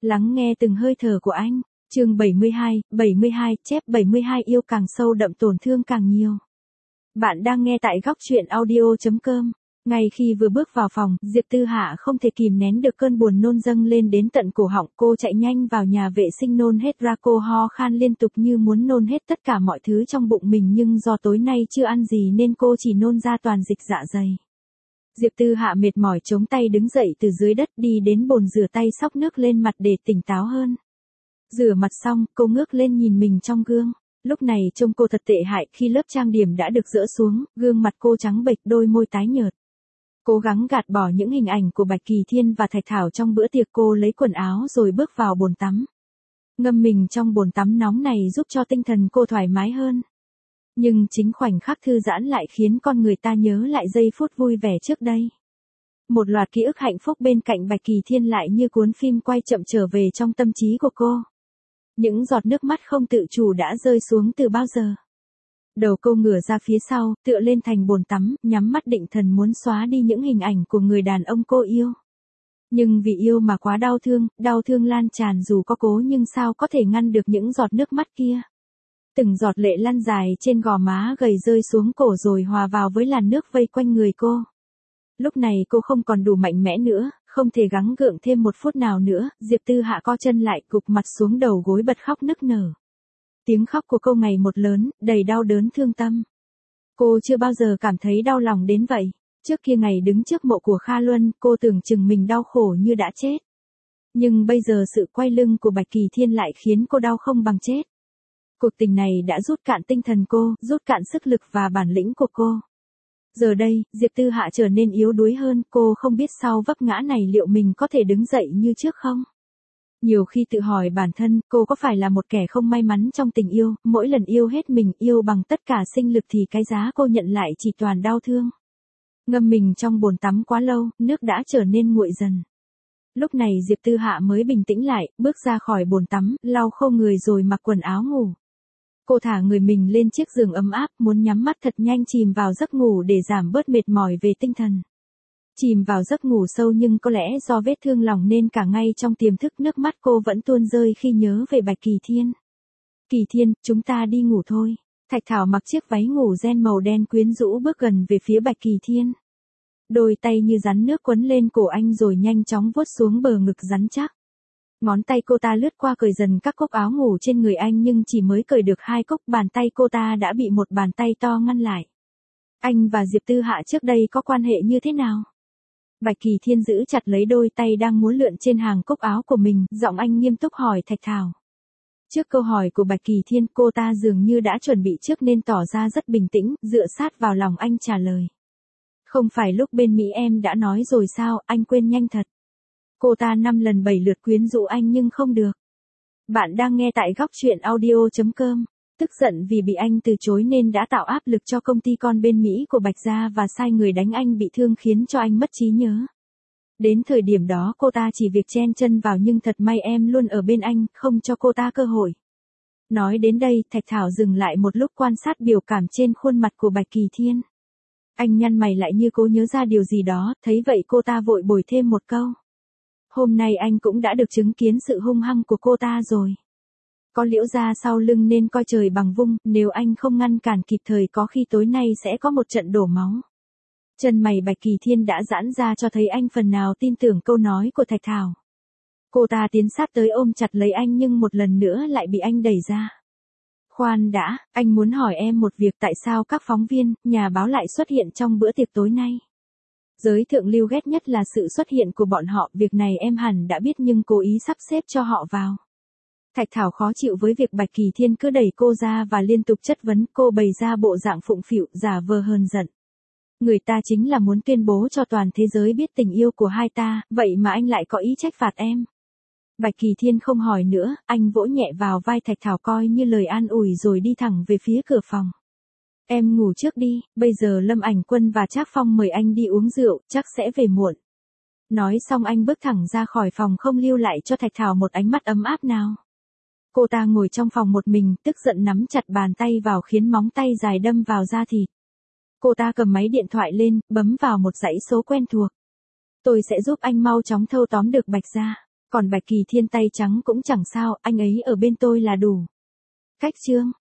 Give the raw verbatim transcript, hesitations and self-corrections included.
Lắng nghe từng hơi thở của anh. Chương bảy mươi hai, bảy mươi hai, chép bảy mươi hai yêu càng sâu đậm tổn thương càng nhiều. Bạn đang nghe tại góc truyện audio chấm com. Ngay khi vừa bước vào phòng, Diệp Tư Hạ không thể kìm nén được cơn buồn nôn dâng lên đến tận cổ họng, cô chạy nhanh vào nhà vệ sinh nôn hết ra, cô ho khan liên tục như muốn nôn hết tất cả mọi thứ trong bụng mình, nhưng do tối nay chưa ăn gì nên cô chỉ nôn ra toàn dịch dạ dày. Diệp Tư Hạ mệt mỏi chống tay đứng dậy từ dưới đất, đi đến bồn rửa tay xóc nước lên mặt để tỉnh táo hơn. Rửa mặt xong, cô ngước lên nhìn mình trong gương. Lúc này trông cô thật tệ hại, khi lớp trang điểm đã được dỡ xuống, gương mặt cô trắng bệch, đôi môi tái nhợt. Cố gắng gạt bỏ những hình ảnh của Bạch Kỳ Thiên và Thạch Thảo trong bữa tiệc, cô lấy quần áo rồi bước vào bồn tắm. Ngâm mình trong bồn tắm nóng này giúp cho tinh thần cô thoải mái hơn. Nhưng chính khoảnh khắc thư giãn lại khiến con người ta nhớ lại giây phút vui vẻ trước đây. Một loạt ký ức hạnh phúc bên cạnh Bạch Kỳ Thiên lại như cuốn phim quay chậm trở về trong tâm trí của cô. Những giọt nước mắt không tự chủ đã rơi xuống từ bao giờ. Đầu cô ngửa ra phía sau, tựa lên thành bồn tắm, nhắm mắt định thần muốn xóa đi những hình ảnh của người đàn ông cô yêu. Nhưng vì yêu mà quá đau thương, đau thương lan tràn, dù có cố nhưng sao có thể ngăn được những giọt nước mắt kia. Từng giọt lệ lăn dài trên gò má gầy rơi xuống cổ rồi hòa vào với làn nước vây quanh người cô. Lúc này cô không còn đủ mạnh mẽ nữa, không thể gắng gượng thêm một phút nào nữa, Diệp Tư Hạ co chân lại, gục mặt xuống đầu gối bật khóc nức nở. Tiếng khóc của cô ngày một lớn, đầy đau đớn thương tâm. Cô chưa bao giờ cảm thấy đau lòng đến vậy. Trước kia ngày đứng trước mộ của Kha Luân, cô tưởng chừng mình đau khổ như đã chết. Nhưng bây giờ sự quay lưng của Bạch Kỳ Thiên lại khiến cô đau không bằng chết. Cuộc tình này đã rút cạn tinh thần cô, rút cạn sức lực và bản lĩnh của cô. Giờ đây, Diệp Tư Hạ trở nên yếu đuối hơn, cô không biết sau vấp ngã này liệu mình có thể đứng dậy như trước không? Nhiều khi tự hỏi bản thân, cô có phải là một kẻ không may mắn trong tình yêu, mỗi lần yêu hết mình, yêu bằng tất cả sinh lực thì cái giá cô nhận lại chỉ toàn đau thương. Ngâm mình trong bồn tắm quá lâu, nước đã trở nên nguội dần. Lúc này Diệp Tư Hạ mới bình tĩnh lại, bước ra khỏi bồn tắm, lau khô người rồi mặc quần áo ngủ. Cô thả người mình lên chiếc giường ấm áp, muốn nhắm mắt thật nhanh chìm vào giấc ngủ để giảm bớt mệt mỏi về tinh thần. Chìm vào giấc ngủ sâu nhưng có lẽ do vết thương lòng nên cả ngay trong tiềm thức nước mắt cô vẫn tuôn rơi khi nhớ về Bạch Kỳ Thiên. Kỳ Thiên, chúng ta đi ngủ thôi. Thạch Thảo mặc chiếc váy ngủ ren màu đen quyến rũ bước gần về phía Bạch Kỳ Thiên. Đôi tay như rắn nước quấn lên cổ anh rồi nhanh chóng vuốt xuống bờ ngực rắn chắc. Ngón tay cô ta lướt qua cởi dần các cúc áo ngủ trên người anh, nhưng chỉ mới cởi được hai cúc, bàn tay cô ta đã bị một bàn tay to ngăn lại. Anh và Diệp Tư Hạ trước đây có quan hệ như thế nào? Bạch Kỳ Thiên giữ chặt lấy đôi tay đang múa lượn trên hàng cúc áo của mình, giọng anh nghiêm túc hỏi Thạch Thảo. Trước câu hỏi của Bạch Kỳ Thiên, cô ta dường như đã chuẩn bị trước nên tỏ ra rất bình tĩnh, dựa sát vào lòng anh trả lời. Không phải lúc bên Mỹ em đã nói rồi sao, anh quên nhanh thật. Cô ta năm lần bảy lượt quyến rũ anh nhưng không được. Bạn đang nghe tại góc truyện audio chấm com. Tức giận vì bị anh từ chối nên đã tạo áp lực cho công ty con bên Mỹ của Bạch Gia và sai người đánh anh bị thương khiến cho anh mất trí nhớ. Đến thời điểm đó cô ta chỉ việc chen chân vào, nhưng thật may em luôn ở bên anh, không cho cô ta cơ hội. Nói đến đây, Thạch Thảo dừng lại một lúc quan sát biểu cảm trên khuôn mặt của Bạch Kỳ Thiên. Anh nhăn mày lại như cố nhớ ra điều gì đó, thấy vậy cô ta vội bồi thêm một câu. Hôm nay anh cũng đã được chứng kiến sự hung hăng của cô ta rồi. Có Liễu Gia sau lưng nên coi trời bằng vung, nếu anh không ngăn cản kịp thời có khi tối nay sẽ có một trận đổ máu. Chân mày Bạch Kỳ Thiên đã giãn ra cho thấy anh phần nào tin tưởng câu nói của Thạch Thảo. Cô ta tiến sát tới ôm chặt lấy anh nhưng một lần nữa lại bị anh đẩy ra. Khoan đã, anh muốn hỏi em một việc, tại sao các phóng viên, nhà báo lại xuất hiện trong bữa tiệc tối nay? Giới thượng lưu ghét nhất là sự xuất hiện của bọn họ, việc này em hẳn đã biết nhưng cố ý sắp xếp cho họ vào. Thạch Thảo khó chịu với việc Bạch Kỳ Thiên cứ đẩy cô ra và liên tục chất vấn, cô bày ra bộ dạng phụng phịu, giả vờ hờn giận. Người ta chính là muốn tuyên bố cho toàn thế giới biết tình yêu của hai ta, vậy mà anh lại có ý trách phạt em. Bạch Kỳ Thiên không hỏi nữa, anh vỗ nhẹ vào vai Thạch Thảo coi như lời an ủi rồi đi thẳng về phía cửa phòng. Em ngủ trước đi, bây giờ Lâm Ảnh Quân và Trác Phong mời anh đi uống rượu, chắc sẽ về muộn. Nói xong anh bước thẳng ra khỏi phòng, không lưu lại cho Thạch Thảo một ánh mắt ấm áp nào. Cô ta ngồi trong phòng một mình, tức giận nắm chặt bàn tay vào khiến móng tay dài đâm vào da thịt. Cô ta cầm máy điện thoại lên, bấm vào một dãy số quen thuộc. Tôi sẽ giúp anh mau chóng thâu tóm được Bạch Gia. Còn Bạch Kỳ Thiên tay trắng cũng chẳng sao, anh ấy ở bên tôi là đủ. Cách chương